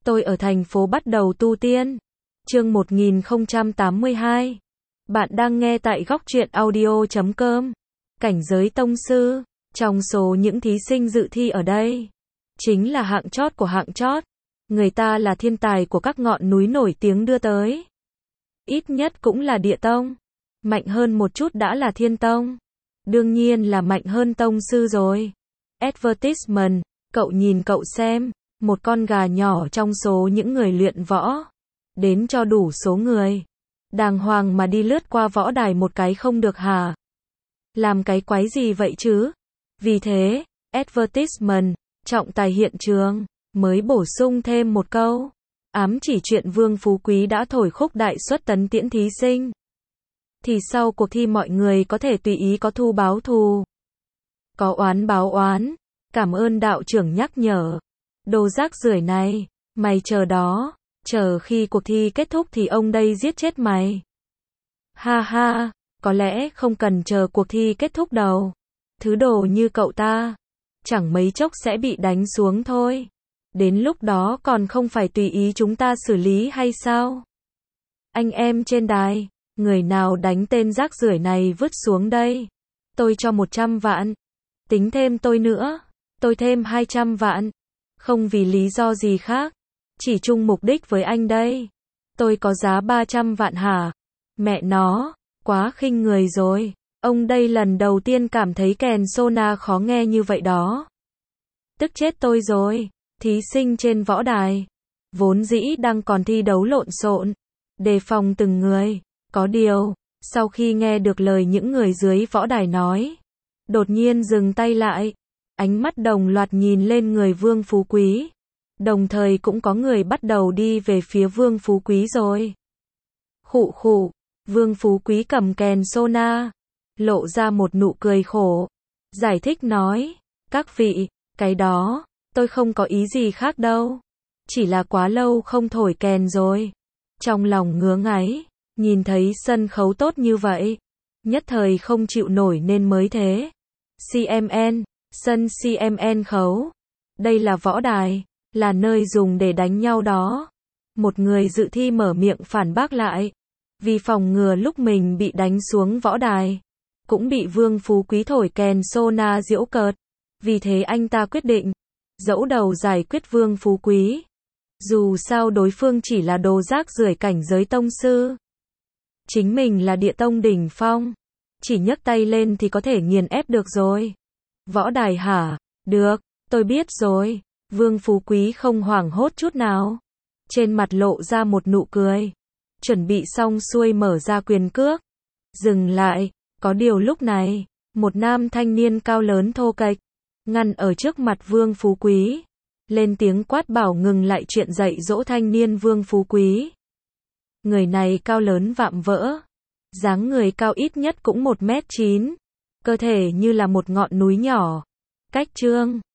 Tôi ở thành phố bắt đầu tu tiên. Chương 1082. Bạn đang nghe tại góc truyện audio.com. Cảnh giới tông sư. Trong số những thí sinh dự thi ở đây, chính là hạng chót của hạng chót. Người ta là thiên tài của các ngọn núi nổi tiếng đưa tới. Ít nhất cũng là địa tông. Mạnh hơn một chút đã là thiên tông. Đương nhiên là mạnh hơn tông sư rồi. Advertisement, cậu nhìn cậu xem. Một con gà nhỏ trong số những người luyện võ. Đến cho đủ số người. Đàng hoàng mà đi lướt qua võ đài một cái không được hả? Làm cái quái gì vậy chứ? Vì thế, advertisement, trọng tài hiện trường, mới bổ sung thêm một câu. Ám chỉ chuyện Vương Phú Quý đã thổi khúc đại xuất tấn tiễn thí sinh. Thì sau cuộc thi mọi người có thể tùy ý có thù báo thù. Có oán báo oán. Cảm ơn đạo trưởng nhắc nhở. Đồ rác rưởi này, mày chờ đó, chờ khi cuộc thi kết thúc thì ông đây giết chết mày. Ha ha, có lẽ không cần chờ cuộc thi kết thúc đâu. Thứ đồ như cậu ta, chẳng mấy chốc sẽ bị đánh xuống thôi. Đến lúc đó còn không phải tùy ý chúng ta xử lý hay sao? Anh em trên đài, người nào đánh tên rác rưởi này vứt xuống đây. Tôi cho 100 vạn. Tính thêm tôi nữa, tôi thêm 200 vạn. Không vì lý do gì khác, chỉ chung mục đích với anh đây. Tôi có giá 300 vạn hả? Mẹ nó, quá khinh người rồi. Ông đây lần đầu tiên cảm thấy kèn sona khó nghe như vậy đó. Tức chết tôi rồi. Thí sinh trên võ đài, vốn dĩ đang còn thi đấu lộn xộn, đề phòng từng người. Có điều, sau khi nghe được lời những người dưới võ đài nói, đột nhiên dừng tay lại. Ánh mắt đồng loạt nhìn lên người Vương Phú Quý. Đồng thời cũng có người bắt đầu đi về phía Vương Phú Quý rồi. Khụ khụ, Vương Phú Quý cầm kèn sona, lộ ra một nụ cười khổ. Giải thích nói, các vị, cái đó, tôi không có ý gì khác đâu. Chỉ là quá lâu không thổi kèn rồi. Trong lòng ngứa ngáy, nhìn thấy sân khấu tốt như vậy. Nhất thời không chịu nổi nên mới thế. CMN. Sân CMN khấu. Đây là võ đài, là nơi dùng để đánh nhau đó. Một người dự thi mở miệng phản bác lại. Vì phòng ngừa lúc mình bị đánh xuống võ đài, cũng bị Vương Phú Quý thổi kèn sona giễu cợt. Vì thế anh ta quyết định dẫu đầu giải quyết Vương Phú Quý. Dù sao đối phương chỉ là đồ rác rưởi cảnh giới tông sư. Chính mình là địa tông đỉnh phong. Chỉ nhấc tay lên thì có thể nghiền ép được rồi. Võ đài hả? Được, tôi biết rồi. Vương Phú Quý không hoảng hốt chút nào. Trên mặt lộ ra một nụ cười. Chuẩn bị xong xuôi mở ra quyền cước. Dừng lại. Có điều lúc này, một nam thanh niên cao lớn thô kệch, ngăn ở trước mặt Vương Phú Quý. Lên tiếng quát bảo ngừng lại chuyện dạy dỗ thanh niên Vương Phú Quý. Người này cao lớn vạm vỡ. Dáng người cao ít nhất cũng 1m9. Cơ thể như là một ngọn núi nhỏ. Cách trương,